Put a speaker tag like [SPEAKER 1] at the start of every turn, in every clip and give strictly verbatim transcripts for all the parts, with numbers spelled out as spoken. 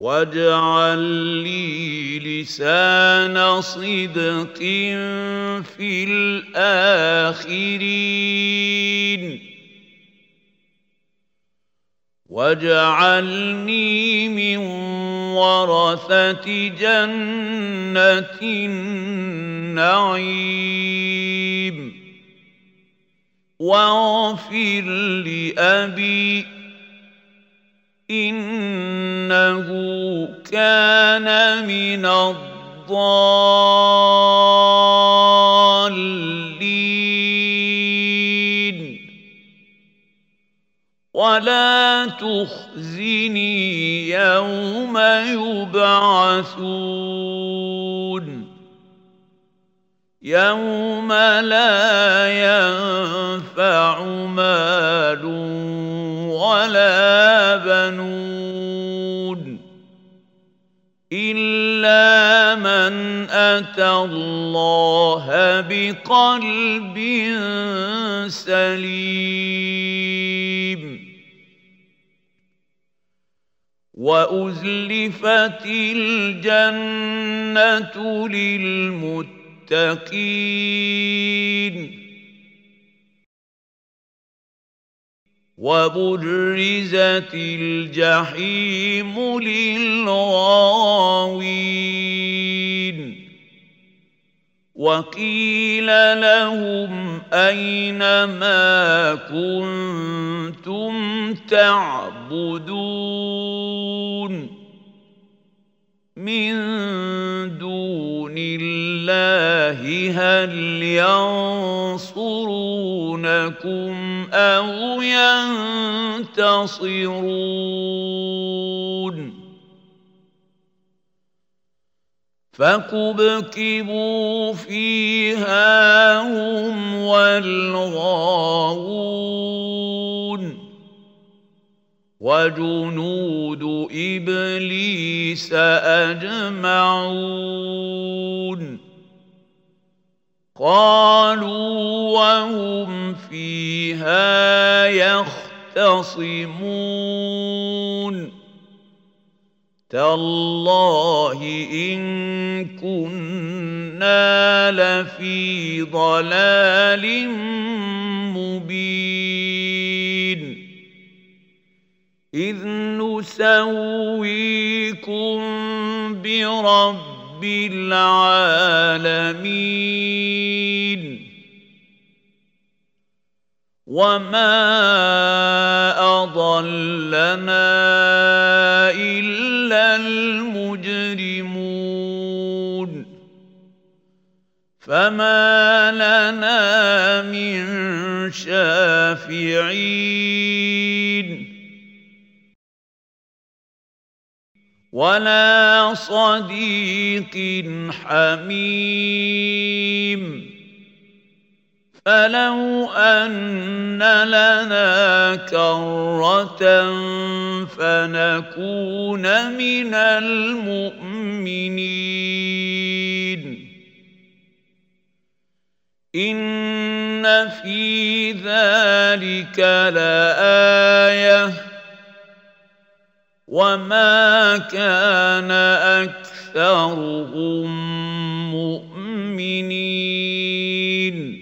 [SPEAKER 1] واجعل لي لسان صدق في الآخرين واجعلني من ورثة جنة النعيم واغفر لأبي إنه كان من الضالين ولا تخزني يوم يبعثون يوم لا ينفع مال ولا بنون إلا من أتى الله بقلب سليم وأزلفت الجنة للمتقين وبرزت الجحيم للغاوين وقيل لهم أين ما كنتم تعبدون من دون الله هل ينصرونكم أو ينتصرون فكبكبوا فيها هم والغاوون وجنود إبليس أجمعون قالوا وهم فيها يختصمون تالله إن كنا لفي ضلال مبين إذ نسويكم برب العالمين وما أضلنا إلا المجرمون فما لنا من شافعين ولا صديق حميم فلو أن لنا كرة فنكون من المؤمنين إن في ذلك لآية وما كان أكثرهم مؤمنين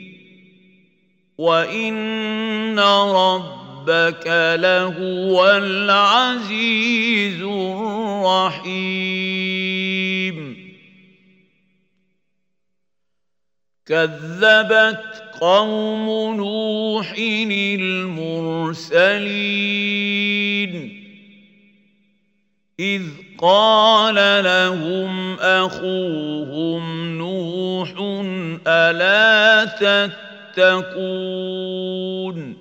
[SPEAKER 1] وإن ربك لهو العزيز الرحيم كذبت قوم نوح المرسلين إذ قال لهم أخوهم نوح ألا تتقون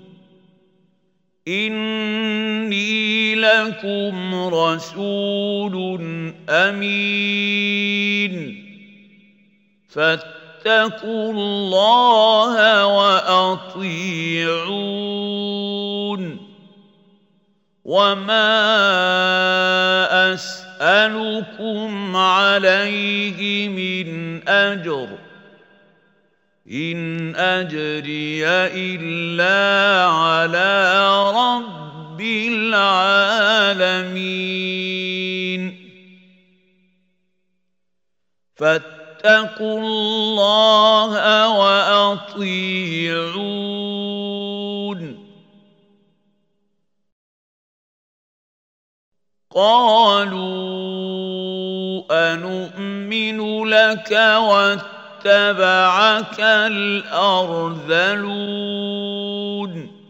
[SPEAKER 1] إني لكم رسول أمين فاتقوا الله وأطيعون وما أسألكم عليه من أجر إن أجري إلا على رب العالمين فاتقوا الله وأطيعون. قالوا أنؤمن لك واتبعك الأرذلون